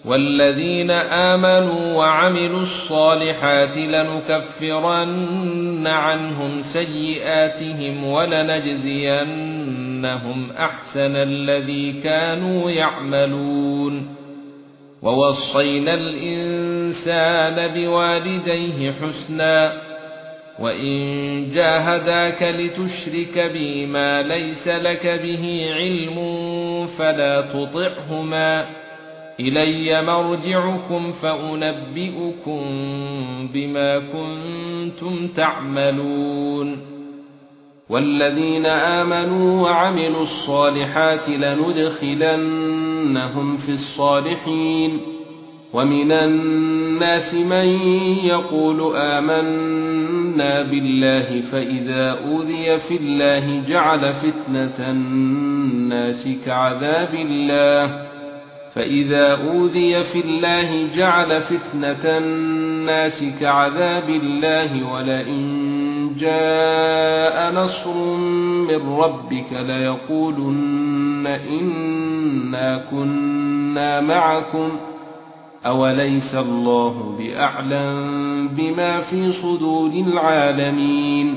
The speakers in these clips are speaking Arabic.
والذين آمنوا وعملوا الصالحات لنكفرن عنهم سيئاتهم ولنجزينهم أحسن الذي كانوا يعملون ووصينا الإنسان بوالديه حسنا وإن جاهداك لتشرك بي ما ليس لك به علم فلا تطعهما إلي مرجعكم فأنبئكم بما كنتم تعملون والذين آمنوا وعملوا الصالحات لندخلنهم في الصالحين ومن الناس من يقول آمنا بالله فإذا أوذي في الله جعل فتنة الناس كعذاب الله ولئن جاء نصر من ربك ليقولن إنا كنا معكم أوليس الله بأعلم بما في صدور العالمين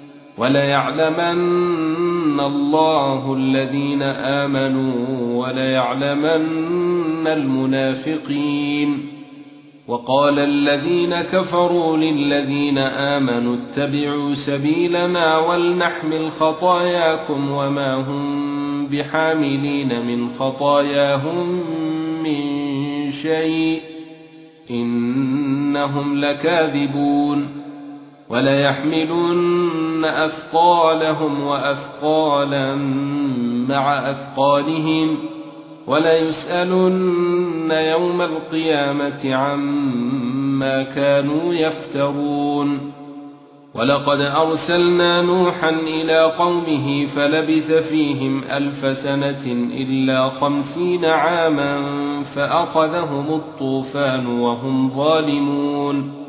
وليعلمن الله الذين آمنوا وليعلمن المنافقين وقال الذين كفروا للذين آمنوا اتبعوا سبيلنا ولنحمل خطاياكم وما هم بحاملين من خطاياهم من شيء إنهم لكاذبون وليحملن أثقالهم وأثقالا مع أثقالهم وليسألن يوم القيامة عما كانوا يفترون ولقد أرسلنا نوحا إلى قومه فلبث فيهم 1000 سنة إلا 50 عاما فأخذهم الطوفان وهم ظالمون